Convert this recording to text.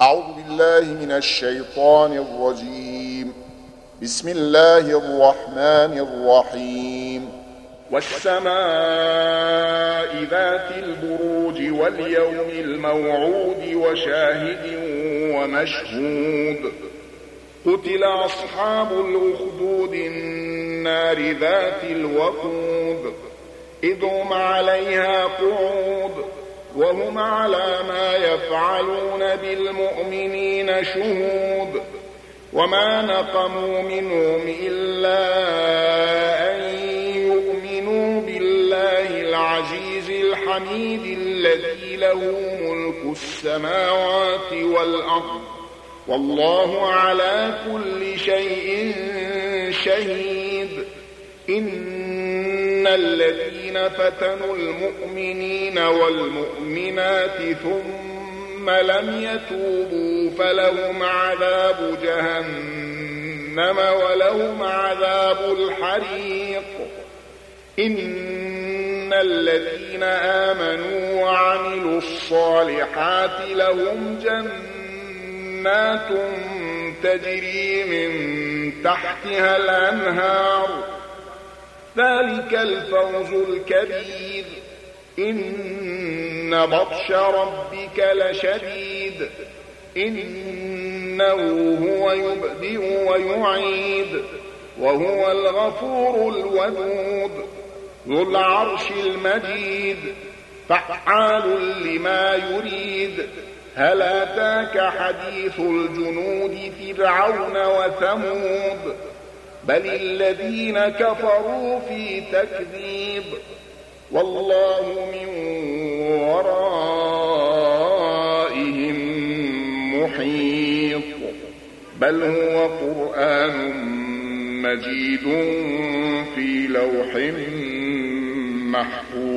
أعوذ بالله من الشيطان الرجيم. بسم الله الرحمن الرحيم. والسماء ذات البروج واليوم الموعود وشاهد ومشهود. قتل أصحاب الأخدود النار ذات الوقود إذ هم عليها قعود وهم على ما يفعلون بالمؤمنين شهود. وما نقموا منهم إلا أن يؤمنوا بالله العزيز الحميد الذي له ملك السماوات والأرض والله على كل شيء شهيد. إن الذين فتنوا المؤمنين والمؤمنات ثم لم يتوبوا فلهم عذاب جهنم ولهم عذاب الحريق. إن الذين آمنوا وعملوا الصالحات لهم جنات تجري من تحتها الأنهار ذلك الفوز الكبير. إن بطش ربك لشديد إنه هو يبدئ ويعيد وهو الغفور الودود ذو العرش المجيد فعال لما يريد. هل أتاك حديث الجنود فرعون وثمود بل الذين كفروا في تكذيب والله من ورائهم محيط. بل هو قرآن مجيد في لوح محفوظ.